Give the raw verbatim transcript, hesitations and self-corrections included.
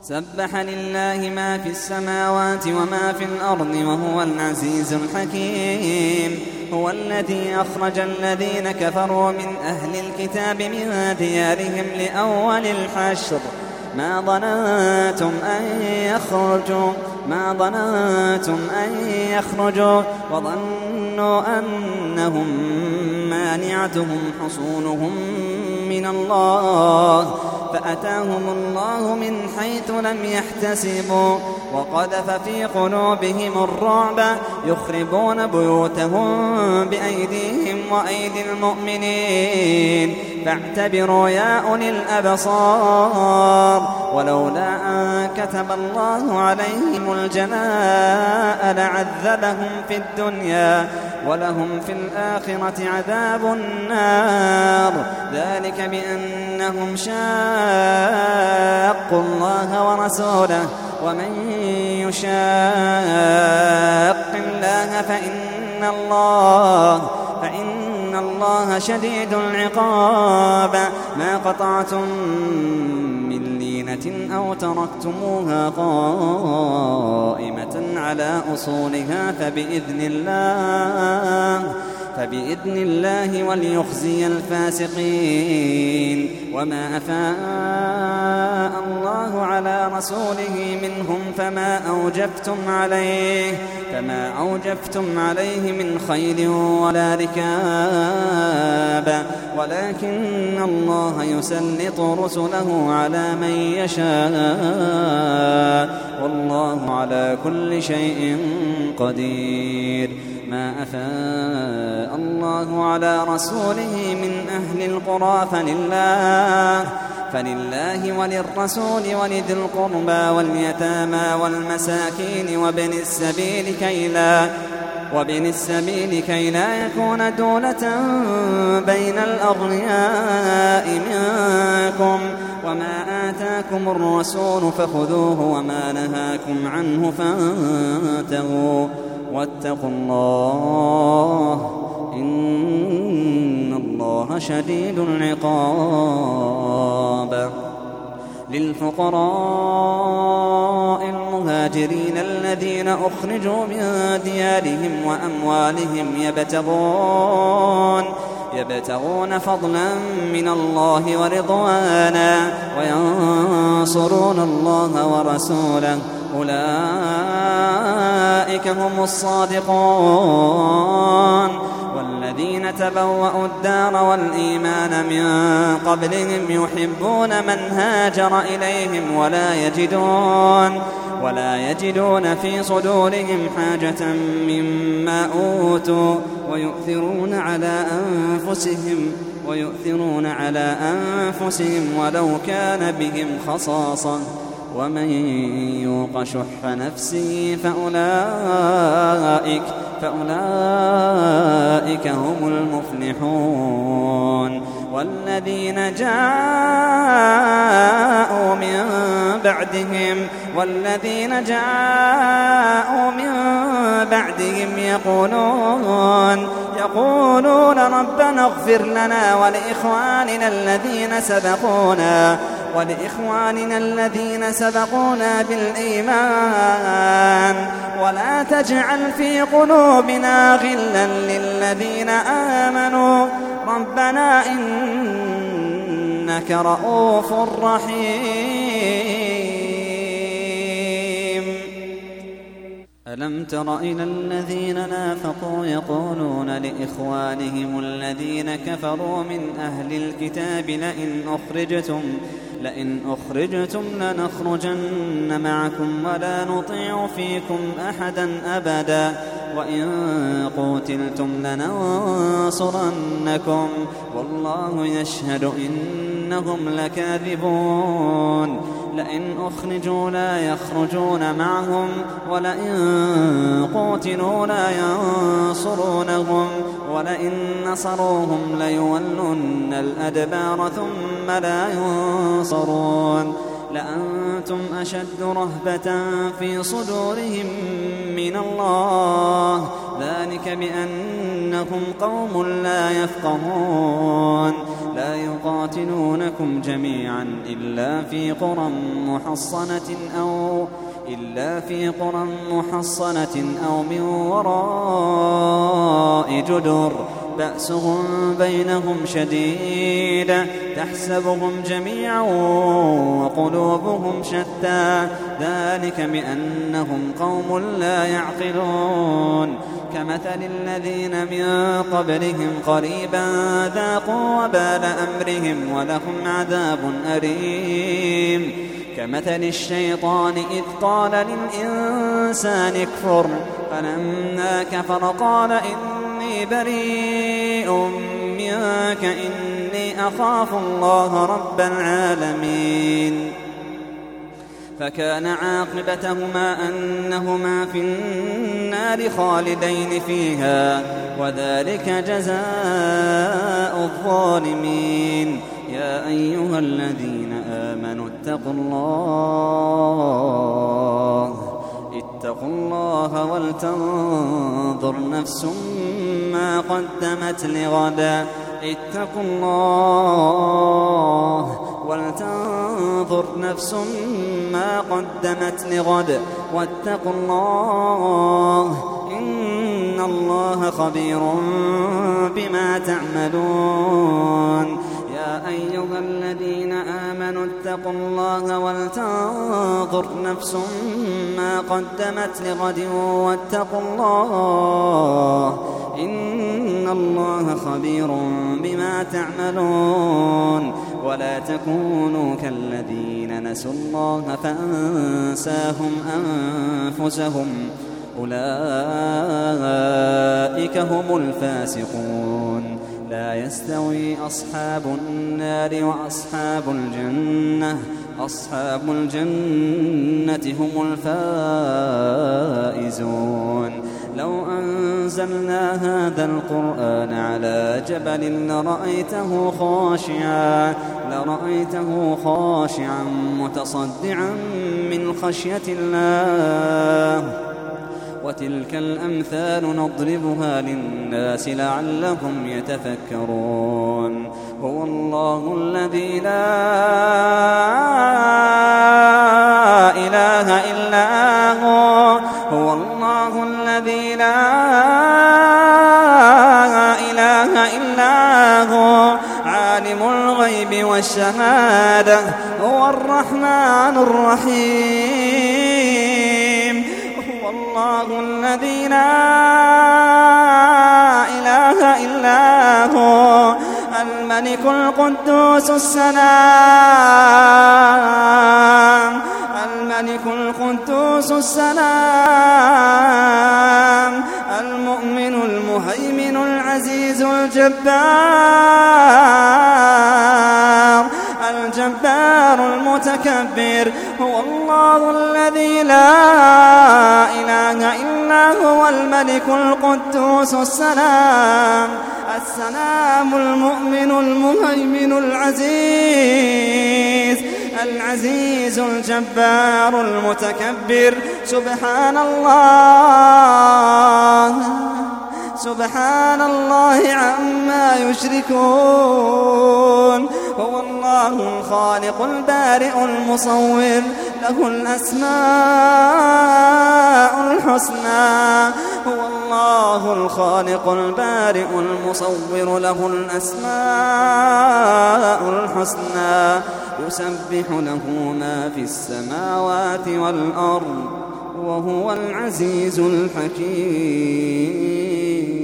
سبح لله ما في السماوات وما في الأرض وهو العزيز الحكيم. هو الذي أخرج الذين كفروا من أهل الكتاب من ديارهم لأول الحشر ما ظننتم أن يخرجوا ما ظننتم أن يخرجوا وظنوا أنهم مانعتهم حصونهم من الله فأتاهم الله من حيث لم يحتسبوا وقذف في قلوبهم الرعب يخربون بيوتهم بأيديهم وأيدي المؤمنين فاعتبروا يا أولي الأبصار ولولا أن كتب الله عليهم الجلاء لعذبهم في الدنيا ولهم في الآخرة عذاب النار ذلك بأنهم شاقوا الله ورسوله ومن يشاق الله فإن الله فإن الله شديد العقاب ما قطعتم من لينة أو تركتموها قائمة على أصولها فبإذن الله فبإذن الله وليخزي الفاسقين وما أفاء الله على رسوله منهم فما أوجفتم عليه فما أوجفتم عليه من خيل ولا ركاب ولكن الله يسلط رسله على من يشاء والله على كل شيء قدير. ما أفاء الله على رسوله من أهل القرى فلله فلله وللرسول ولذي القربى واليتامى والمساكين وابن السبيل كي لا وابن السبيل كي لا يكون دولة بين الأغنياء منكم وما آتاكم الرسول فخذوه وما نهاكم عنه فانتهوا واتقوا الله إن الله شديد العقاب. للفقراء المهاجرين الذين أخرجوا من ديارهم وأموالهم يبتغون يبتغون فضلا من الله ورضوانا وينصرون الله ورسوله أولئك هم الصادقون والذين تبوأوا الدار والإيمان من قبلهم يحبون من هاجر إليهم ولا يجدون ولا يجدون في صدورهم حاجة مما أوتوا ويؤثرون على أنفسهم ويؤثرون على أنفسهم ولو كان بهم خصاصة ومن يوق شح نفسه فأولئك فأولئك هم المفلحون. والذين جاءوا من بعدهم والذين جاءوا من بعدهم يقولون يقولون ربنا اغفر لنا ولإخواننا الذين سبقونا ولإخواننا الذين سبقونا بالإيمان ولا تجعل في قلوبنا غلا للذين آمنوا ربنا إنك رؤوف رحيم. ألم تر إلى الذين نافقوا يقولون لإخوانهم الذين كفروا من أهل الكتاب لئن أخرجتم لئن أخرجتم لنخرجن معكم ولا نطيع فيكم أحدا أبدا وإن قوتلتم لننصرنكم والله يشهد إنهم لكاذبون. لئن أخرجوا لا يخرجون معهم ولئن قوتلوا لا ينصرونهم ولئن نصروهم ليولن الأدبار ثم لا ينصرون. لأنتم أشد رهبة في صدورهم من الله، ذلك بأنهم قوم لا يفقهون. لا يقاتلونكم جميعا إلا في قرى محصنة أو إلا في قرى محصنة أو من وراء جدر بأسهم بينهم شديد تحسبهم جميعا وقلوبهم شتى، ذلك بأنهم قوم لا يعقلون. كمثل الذين من قبلهم قريبا ذاقوا وبال أمرهم ولهم عذاب أليم. كمثل الشيطان إذ قال للإنسان اكفر فلما كفر قال إني بريء منك إني أخاف الله رب العالمين. فكان عاقبتهما أنهما في النار خالدين فيها، وذلك جزاء الظالمين. يا أيها الذين آمنوا اتقوا الله اتقوا الله ولتنظر نفس ما قدمت لغد اتقوا الله ولتنظر نفس ما قدمت لغد واتقوا الله إن الله خبير بما تعملون. يا أيها الذين آمنوا اتقوا الله ولتنظر نفس ما قدمت لغد واتقوا الله إن الله خبير بما تعملون. ولا تكونوا كالذين نسوا الله فأنساهم أنفسهم أولئك هم الفاسقون. لا يستوي أصحاب النار وأصحاب الجنة أصحاب الجنة هم الفائزون. لو أنزلنا هذا القرآن على جبل لرأيته خاشعا لرأيته خاشعا متصدعا من خشية الله. وتلك الأمثال نضربها للناس لعلهم يتفكرون. هو الله الذي لا إله إلا هو هو الله الذي لا إله إلا هو عالم الغيب والشهادة هو الرحمن الرحيم. هو الله الذي لا إله إلا هو الملك القدوس السلام الملك القدوس السلام المؤمن المهيمن العزيز الجبار الجبار المتكبر. هو الله الذي لا إله إلا هو الملك القدوس السلام السلام المؤمن المهيمن العزيز العزيز الجبار المتكبر. سبحان الله سبحان الله عما يشركون. هو الله الخالق البارئ المصور له الأسماء الحسنى. هو الله الخالق البارئ المصور له الأسماء الحسنى. يسبح له ما في السماوات والأرض وهو العزيز الحكيم.